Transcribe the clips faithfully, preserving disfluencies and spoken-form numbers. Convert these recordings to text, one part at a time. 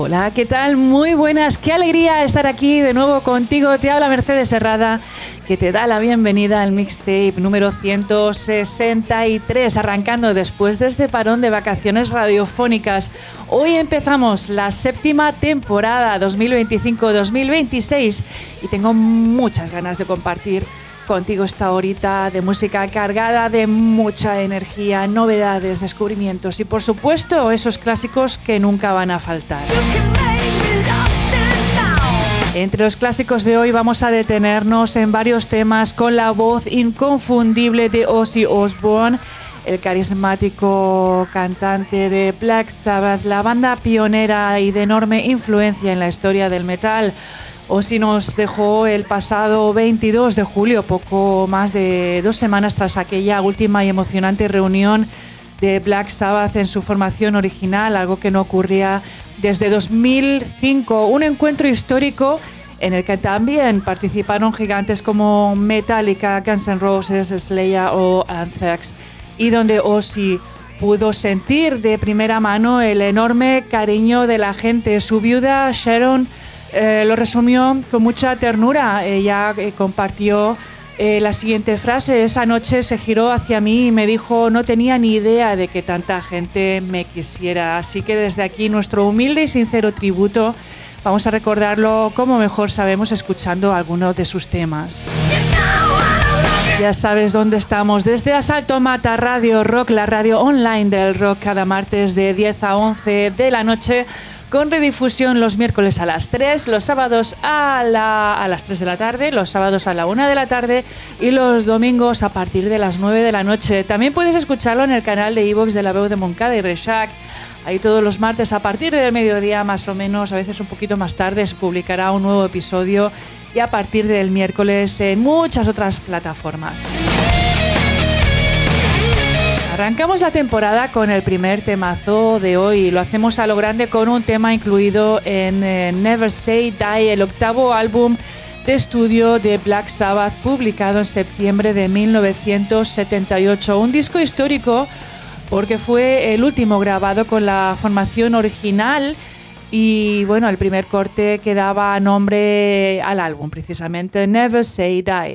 Hola, ¿qué tal? Muy buenas, qué alegría estar aquí de nuevo contigo. Te habla Mercedes Herrada, que te da la bienvenida al mixtape número ciento sesenta y tres, arrancando después de este parón de vacaciones radiofónicas. Hoy empezamos la séptima temporada dos mil veinticinco dos mil veintiséis y tengo muchas ganas de compartir contigo esta horita de música cargada de mucha energía, novedades, descubrimientos y por supuesto esos clásicos que nunca van a faltar. Entre los clásicos de hoy vamos a detenernos en varios temas con la voz inconfundible de Ozzy Osbourne, el carismático cantante de Black Sabbath, la banda pionera y de enorme influencia en la historia del metal. Ozzy nos dejó el pasado veintidós de julio, poco más de dos semanas tras aquella última y emocionante reunión de Black Sabbath en su formación original, algo que no ocurría desde dos mil cinco, un encuentro histórico en el que también participaron gigantes como Metallica, Guns N' Roses, Slayer o Anthrax, y donde Ozzy pudo sentir de primera mano el enorme cariño de la gente. Su viuda Sharon Eh, lo resumió con mucha ternura. Ella eh, compartió eh, la siguiente frase: esa noche se giró hacia mí y me dijo, no tenía ni idea de que tanta gente me quisiera. Así que desde aquí nuestro humilde y sincero tributo. Vamos a recordarlo como mejor sabemos escuchando algunos de sus temas. Ya sabes dónde estamos, desde Asalto Mata Radio Rock, la radio online del rock, cada martes de diez a once de la noche, con redifusión los miércoles a las tres, los sábados a, la, a las tres de la tarde, los sábados a la una de la tarde y los domingos a partir de las nueve de la noche. También puedes escucharlo en el canal de iVoox de La Veu de Montcada y Reixac. Ahí todos los martes a partir del mediodía, más o menos, a veces un poquito más tarde, se publicará un nuevo episodio, y a partir del miércoles en muchas otras plataformas. Arrancamos la temporada con el primer temazo de hoy. Lo hacemos a lo grande con un tema incluido en eh, Never Say Die, el octavo álbum de estudio de Black Sabbath, publicado en septiembre de mil novecientos setenta y ocho. Un disco histórico porque fue el último grabado con la formación original y bueno, el primer corte que daba nombre al álbum, precisamente Never Say Die.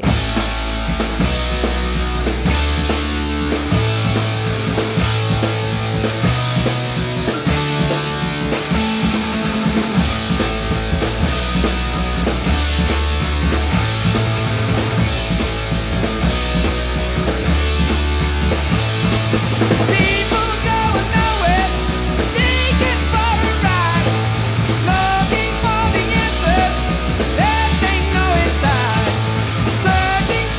Looking for the answer that they know inside. Searching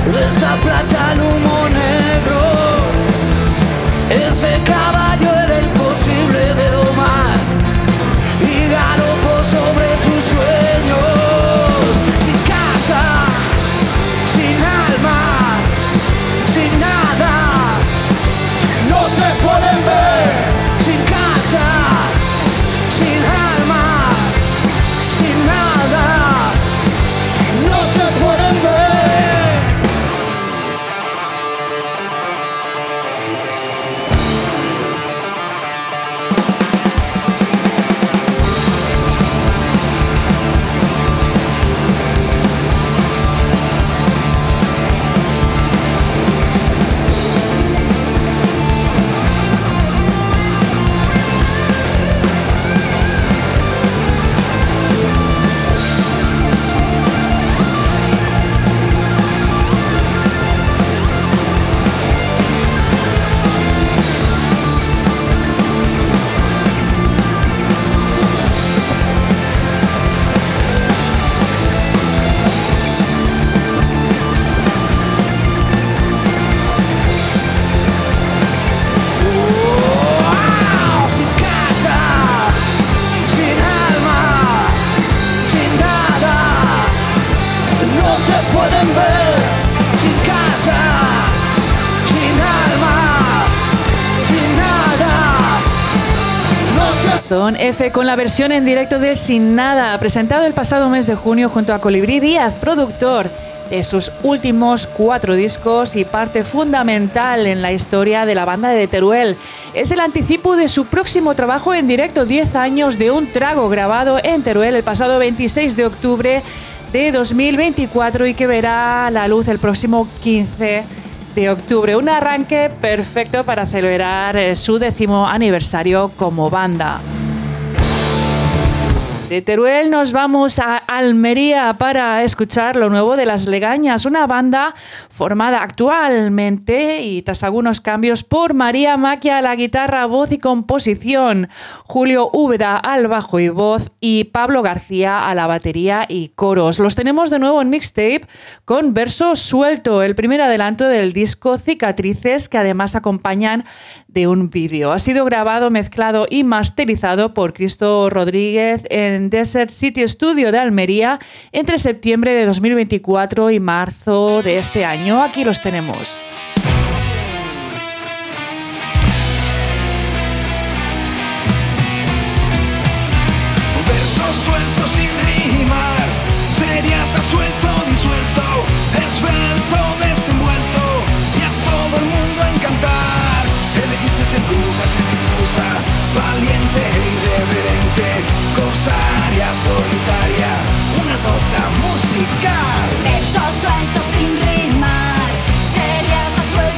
de esa plata al humo negro. Ese caballo era imposible de domar y galopó sobre tus sueños. Sin casa, sin alma, sin nada, no te pueden ver. Sin casa, sin alma, sin nada, no te pueden ver. Son F con la versión en directo de Sin Nada, presentado el pasado mes de junio junto a Colibrí Díaz, productor de sus últimos cuatro discos y parte fundamental en la historia de la banda de Teruel. Es el anticipo de su próximo trabajo en directo, diez años de un trago, grabado en Teruel el pasado veintiséis de octubre de dos mil veinticuatro y que verá la luz el próximo quince de octubre. Un arranque perfecto para celebrar su décimo aniversario como banda. De Teruel nos vamos a Almería para escuchar lo nuevo de Las Legañas, una banda formada actualmente y tras algunos cambios por María Maquia a la guitarra, voz y composición, Julio Úbeda al bajo y voz y Pablo García a la batería y coros. Los tenemos de nuevo en mixtape con Verso Suelto, el primer adelanto del disco Cicatrices, que además acompañan de un vídeo. Ha sido grabado, mezclado y masterizado por Cristo Rodríguez en Desert City Studio de Almería entre septiembre de dos mil veinticuatro y marzo de este año. Aquí los tenemos. Verso suelto sin rimar, serías absuelto, disuelto, esbelto, desenvuelto y a todo el mundo encantar. Elegiste ser bruja, ser difusa, valiente e irreverente, corsaria, solitaria, una nota musical. Verso suelto sin rimar, serías absuelto.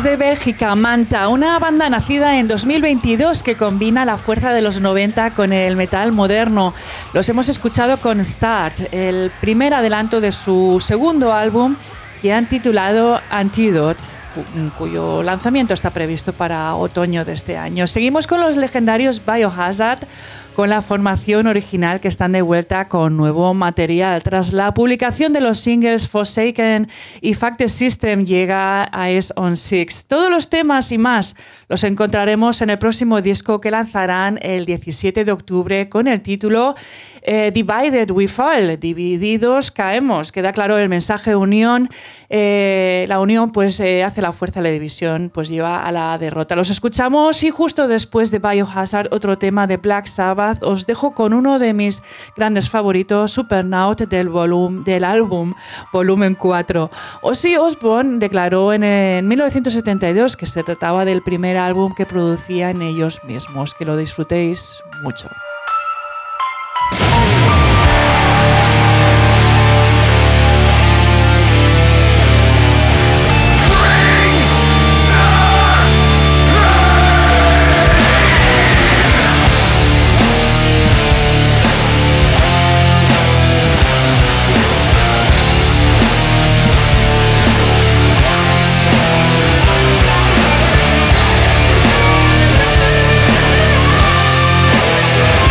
Desde Bélgica, Manta, una banda nacida en dos mil veintidós que combina la fuerza de los noventa con el metal moderno. Los hemos escuchado con Start, el primer adelanto de su segundo álbum que han titulado Antidote, cuyo lanzamiento está previsto para otoño de este año. Seguimos con los legendarios Biohazard, con la formación original, que están de vuelta con nuevo material. Tras la publicación de los singles Forsaken y Factor System, llega a Eyes on Six. Todos los temas y más los encontraremos en el próximo disco que lanzarán el diecisiete de octubre con el título eh, Divided We Fall, divididos caemos. Queda claro el mensaje unión. Eh, la unión pues eh, hace la fuerza, la división pues lleva a la derrota. Los escuchamos y justo después de Biohazard, otro tema de Black Sabbath. Os dejo con uno de mis grandes favoritos, Supernaut, del, volum, del álbum Volumen cuatro. Ozzy Osbourne declaró en, en mil novecientos setenta y dos que se trataba del primer álbum que producían ellos mismos. Que lo disfrutéis mucho. Yeah.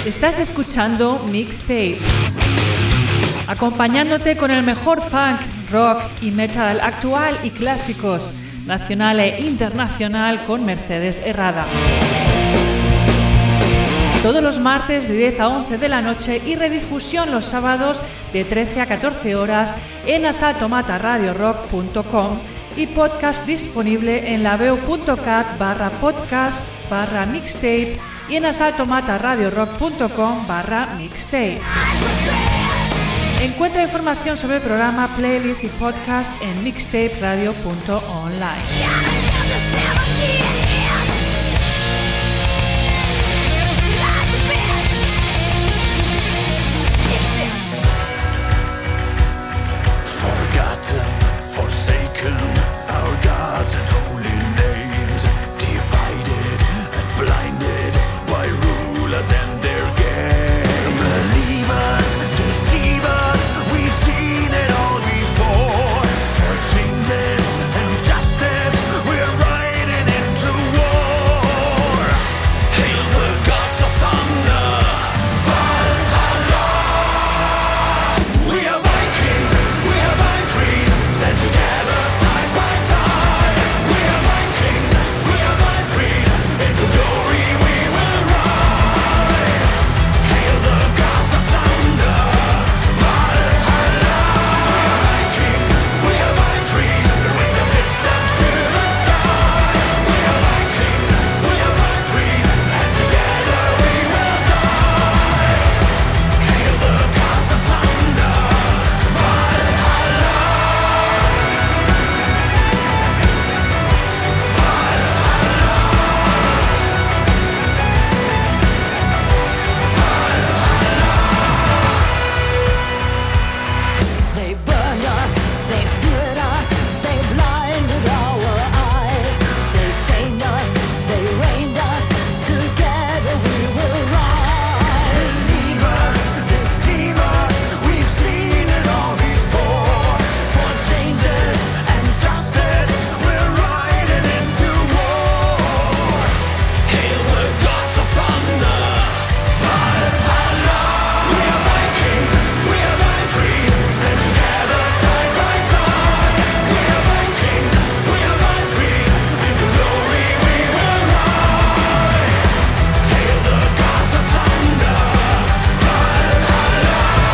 Estás escuchando Mixtape, acompañándote con el mejor punk, rock y metal actual y clásicos, nacional e internacional con Mercedes Herrada. Todos los martes de diez a once de la noche y redifusión los sábados de trece a catorce horas en asalto mata radio rock punto com y podcast disponible en laveu.cat barra podcast barra mixtape y en asalto mata radio rock punto com barra mixtape. Encuentra información sobre el programa, playlist y podcast en mixtape radio punto online. Forsaken, our gods and holy names, divided and blinded by rulers and their games. Believe us, deceive us, we've seen it all before. For changes and justice, we're riding into war. Hail the gods of thunder, Valhalla. We are Vikings, we are Valkyries. Stand together side by side. We are Vikings, we are Valkyries. Into glory we will ride. Hail the gods of thunder, Valhalla. We are Vikings, we are Valkyries. Raise your fist up to the sky. We are Vikings, we are Valkyries. And together we will die. Hail the gods of thunder, Valhalla. They burned us, they feared us, they blinded our eyes. They chained us, they rained us, together we will rise. Believe us, deceive us, we've seen it all before. For changes and justice, we're riding into war. Hail the gods of thunder, Valhalla. We are Vikings, we are Valkyries. Stand together side by side. We are Vikings, we are Valkyries. Into glory we will ride. Hail the gods of thunder, Valhalla.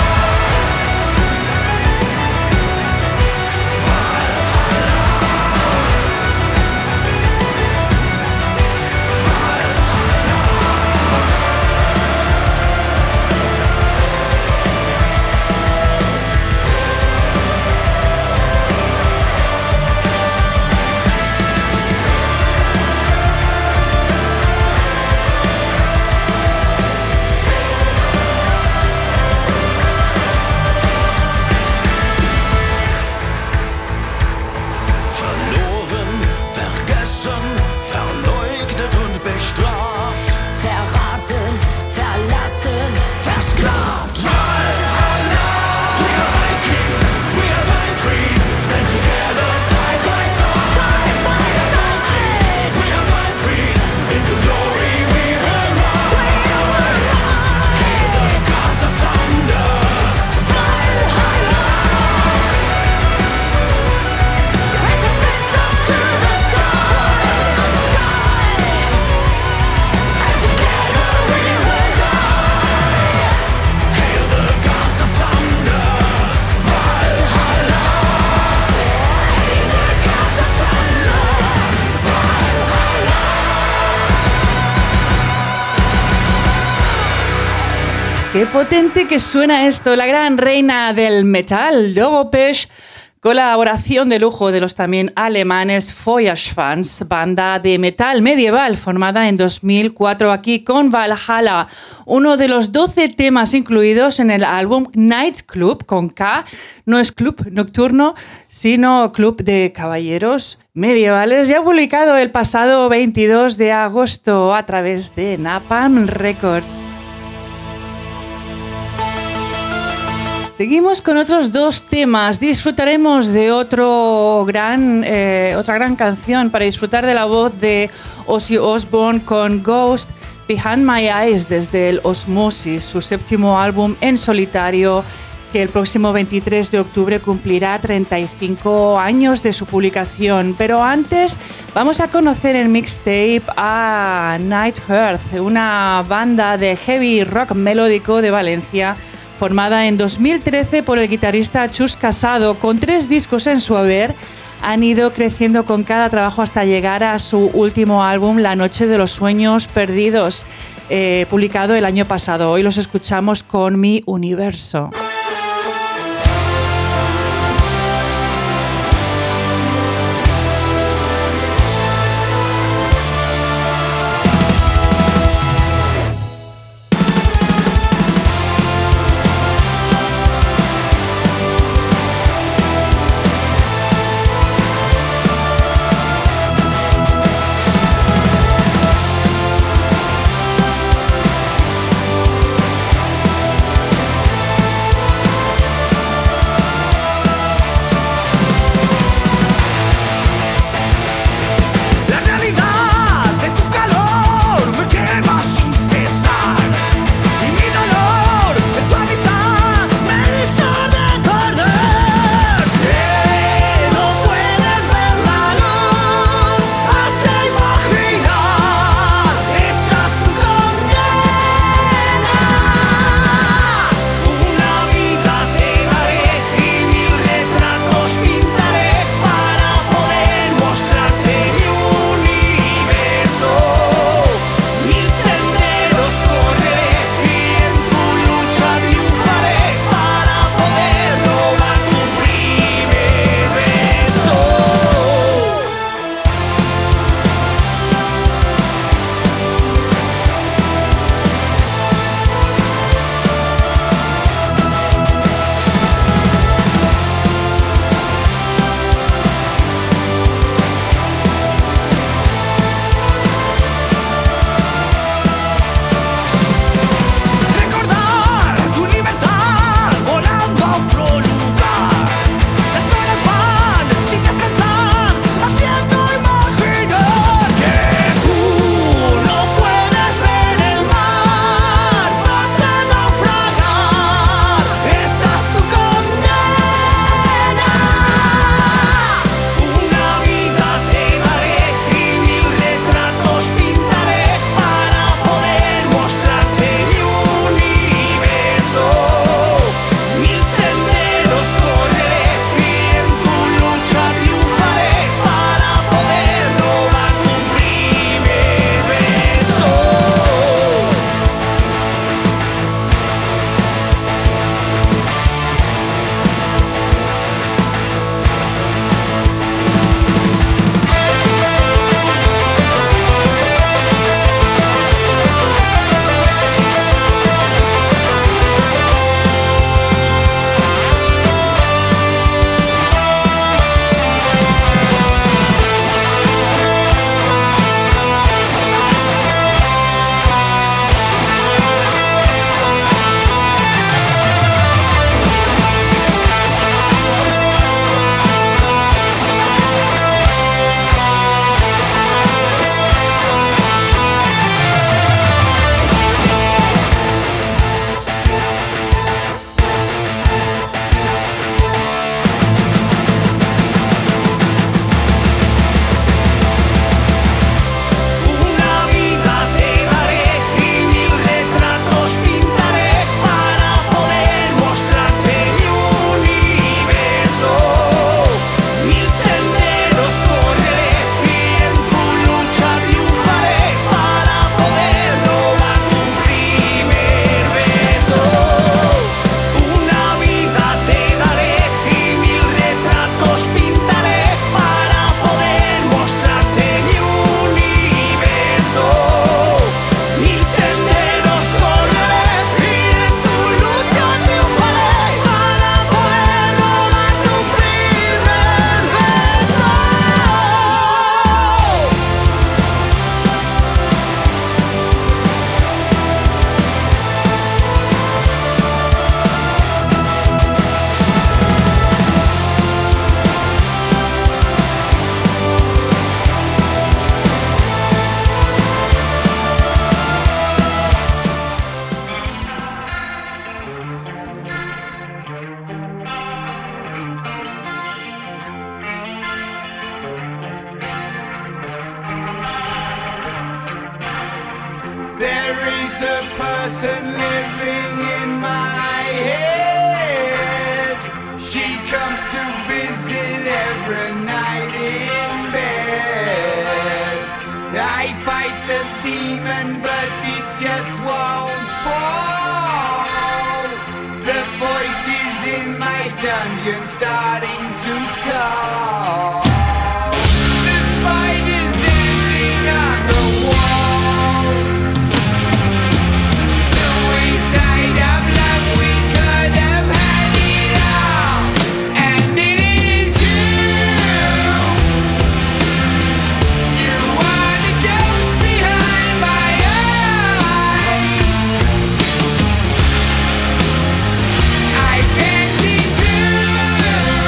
Verloren, vergessen, verleugnet und bestraft. Verraten, verlassen, Versklavt. Valhalla. We are Vikings, we are Valkyries. Stand together side by side. Side by side. We are Valkyries. Into glory we will ride. Hail the gods of thunder, Valhalla. raise your fist up to the sky. And together we will die. Hail the gods of thunder, Valhalla. Hail the gods of thunder, Valhalla. Qué potente que suena esto, la gran reina del metal, Dogopesh, colaboración de lujo de los también alemanes Feuerschwanz, banda de metal medieval formada en dos mil cuatro aquí con Valhalla, uno de los doce temas incluidos en el álbum Night Club con K, no es club nocturno, sino club de caballeros medievales, ya publicado el pasado veintidós de agosto a través de Napalm Records. Seguimos con otros dos temas. Disfrutaremos de otro gran, eh, otra gran canción para disfrutar de la voz de Ozzy Osbourne con Ghost, Behind My Eyes desde el Osmosis, su séptimo álbum en solitario, que el próximo veintitrés de octubre cumplirá treinta y cinco años de su publicación. Pero antes vamos a conocer en mixtape a Night Earth, una banda de heavy rock melódico de Valencia, formada en dos mil trece por el guitarrista Chus Casado. Con tres discos en su haber, han ido creciendo con cada trabajo hasta llegar a su último álbum, La Noche de los Sueños Perdidos, eh, publicado el año pasado. Hoy los escuchamos con Mi Universo. We'll be right back. person living in my head. She comes to visit every night in bed. I fight the demon, but it just won't fall. The voices in my dungeon starting to call. The spiders dancing on the wall. Suicide of love, we could have had it all. And it is you. You are the ghost behind my eyes. I can't see through.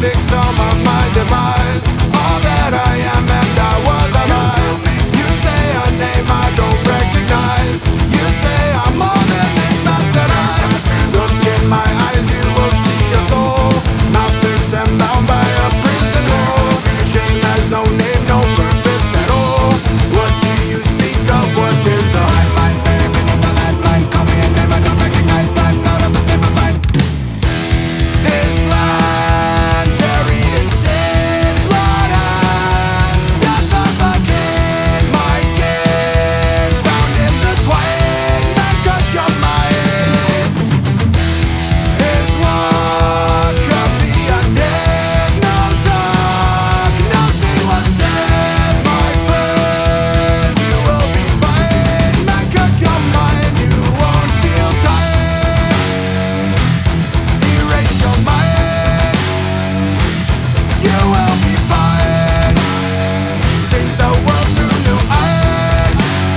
victim of my demise. All that I am and I was alive. You say a name I don't recognize. You say I'm more than these bastard eyes. Look in my eyes, you will see a soul, not this and bound by a prison wall. Shame has no name, no purpose at all. What do you speak of? What is a landmine? Buried beneath the landmine. Call me a name I don't recognize. I'm not of the same line. This land buried in sin, blood and death of a king. My skin bound in the twain, man cut your mind. This walk of the undead, no talk, nothing was said, my friend. You will be fine, man cut your mind, you won't feel tired. Erase your mind, you will be fine. See the world through new eyes.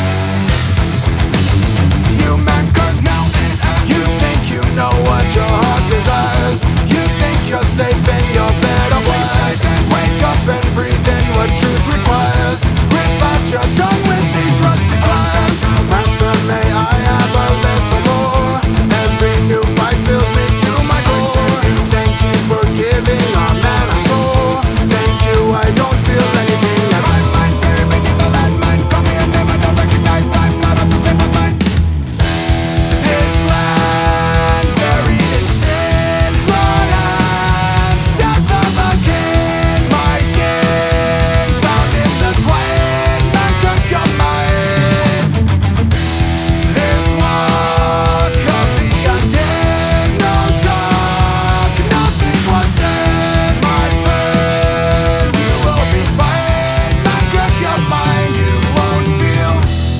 You man could now it and you think you know what your heart desires. You think you're safe in your bed of lies. Wake up and breathe in what truth requires. Rip out your tongue with these rusty pliers. Master, may I have a little more? Every new bite fills me to my core. Thank you for giving our man a soul. Thank you, I don't feel anything at my mind. Buried beneath the landmine. Call me a name I don't recognize. I'm not of the same mind. This land buried in sin, blood and death of a king. My skin bound in the twain, man cook your mind. This walk of the undead, no talk, nothing was said, my friend. You will be fine, man cook your mind, you won't feel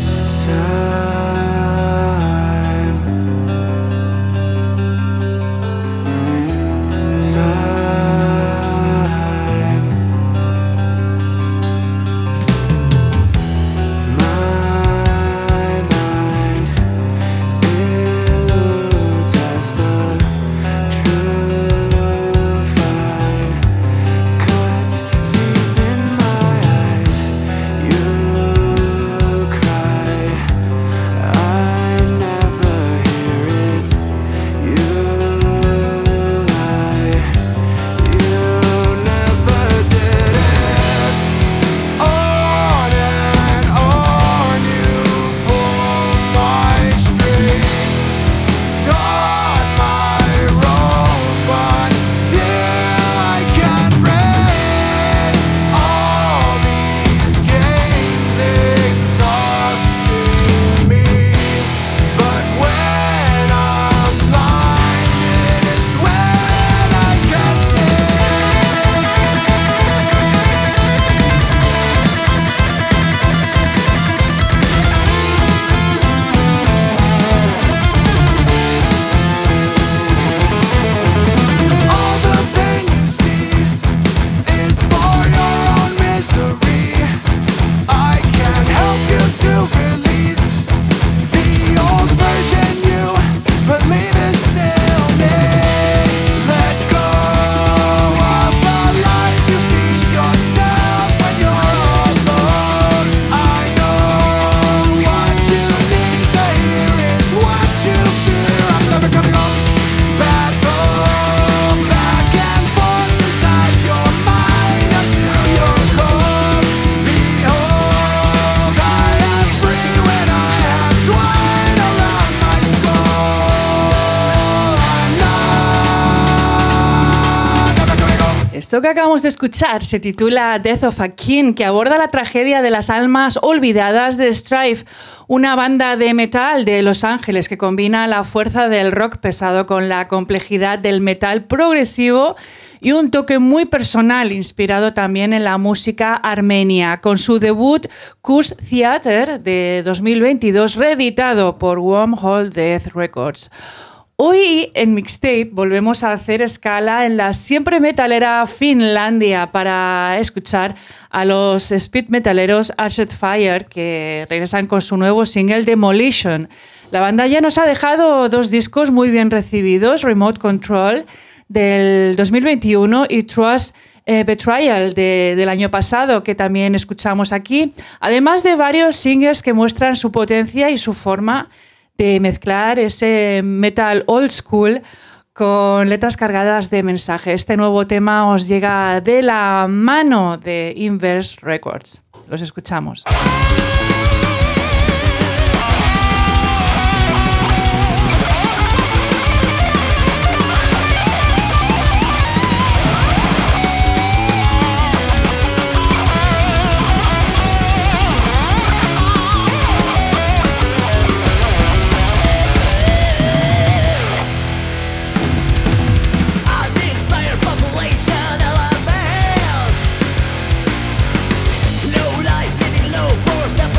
time. Time. My mind eludes as the true fine cuts deep in my eyes. You cry, I never hear it. You lie, you never did it. On and on you pull my strings, taut my rope until I can break. All these games exhausting me, but when I'm blinded is when I can see. All the pain you see is for your own misery. I can't help you to release the old version you believe is still me. Let go of the lies you feed yourself when you're alone. I know what you need to hear is what you fear. I'm never coming home. Battle back and forth inside your mind until you're cold. Behold, I am free when I have twine around my skull. I'm not never coming home. Esto que acabamos de escuchar se titula Death of a King, que aborda la tragedia de las almas olvidadas de Strife, una banda de metal de Los Ángeles que combina la fuerza del rock pesado con la complejidad del metal progresivo y un toque muy personal inspirado también en la música armenia, con su debut Kush Theater de dos mil veintidós, reeditado por Wormhole Death Records. Hoy en Mixtape volvemos a hacer escala en la siempre metalera Finlandia para escuchar a los speed metaleros Arched Fire, que regresan con su nuevo single Demolition. La banda ya nos ha dejado dos discos muy bien recibidos, Remote Control del dos mil veintiuno y Trust eh, Betrayal de, del año pasado, que también escuchamos aquí, además de varios singles que muestran su potencia y su forma de mezclar ese metal old school con letras cargadas de mensaje. Este nuevo tema os llega de la mano de Inverse Records. Los escuchamos. Low life, living low, force the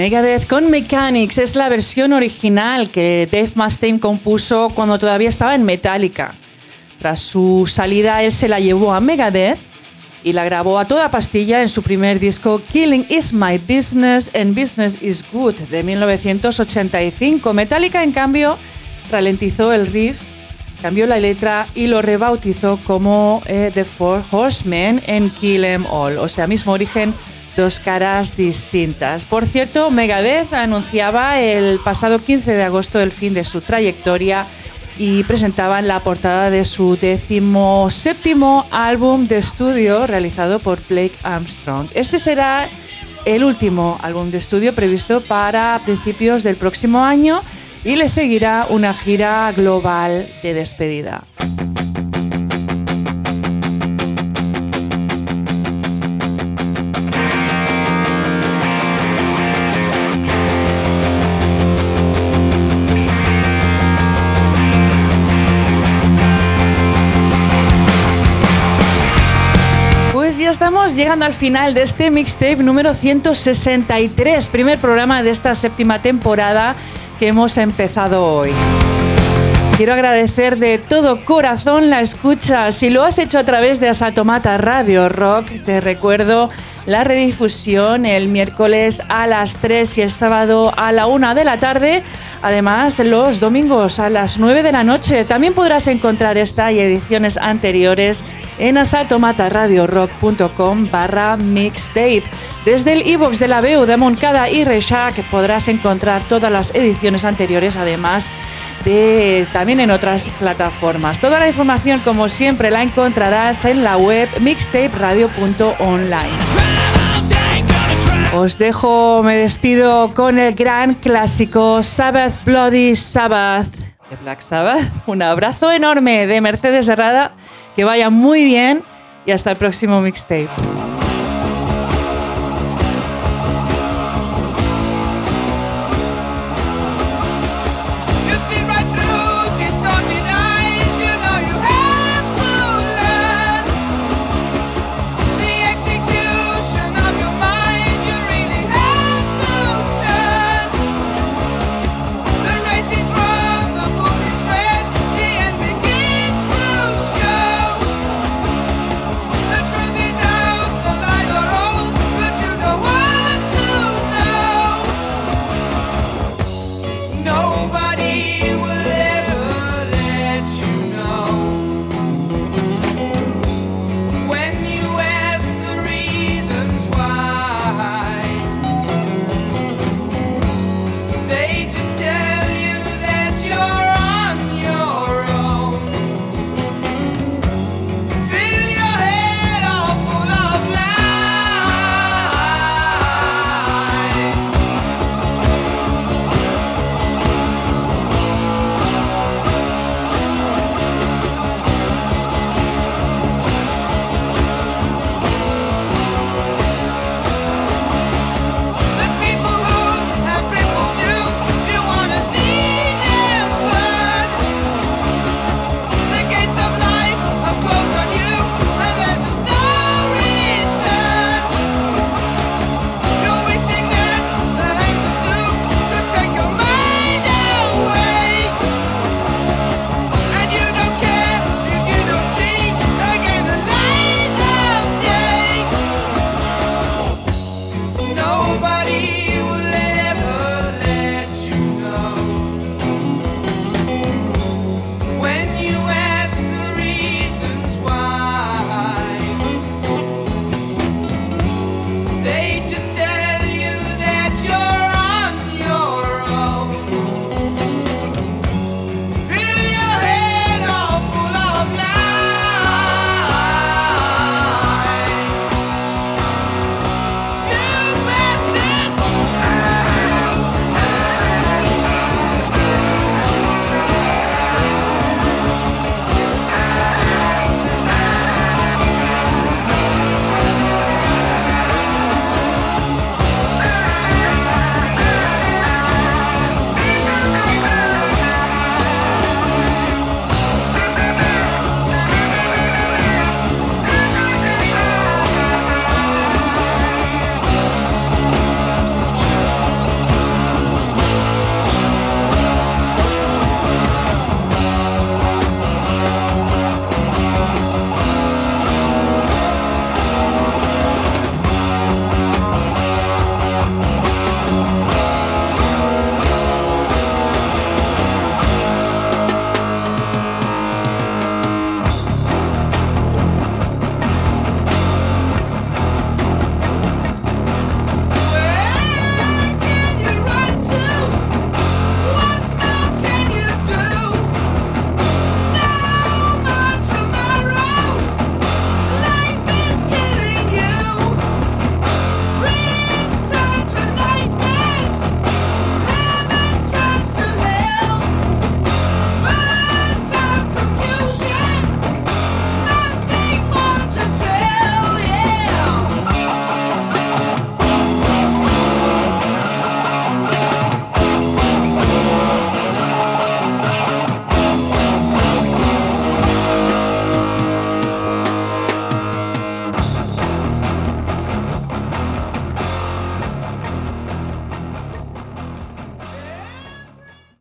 Megadeth con Mechanics es la versión original que Dave Mustaine compuso cuando todavía estaba en Metallica. Tras su salida, él se la llevó a Megadeth y la grabó a toda pastilla en su primer disco Killing is My Business and Business is Good de mil novecientos ochenta y cinco. Metallica, en cambio, ralentizó el riff, cambió la letra y lo rebautizó como eh, The Four Horsemen en Kill 'Em All, o sea, mismo origen, dos caras distintas. Por cierto, Megadeth anunciaba el pasado quince de agosto el fin de su trayectoria y presentaban la portada de su décimo séptimo álbum de estudio realizado por Blake Armstrong. Este será el último álbum de estudio previsto para principios del próximo año y le seguirá una gira global de despedida. Ya estamos llegando al final de este mixtape número ciento sesenta y tres, primer programa de esta séptima temporada que hemos empezado hoy. Quiero agradecer de todo corazón la escucha. Si lo has hecho a través de Asalto Mata Radio Rock, te recuerdo la redifusión el miércoles a las tres y el sábado a la una de la tarde. Además, los domingos a las nueve de la noche. También podrás encontrar esta y ediciones anteriores en asaltomataradiorock.com barra mixtape. Desde el iVoox de la Veu de Montcada y Reixac podrás encontrar todas las ediciones anteriores, además de también en otras plataformas. Toda la información, como siempre, la encontrarás en la web mixtaperadio punto online. Os dejo, me despido con el gran clásico Sabbath Bloody Sabbath de Black Sabbath. Un abrazo enorme de Mercedes Herrada, que vaya muy bien y hasta el próximo mixtape. Nobody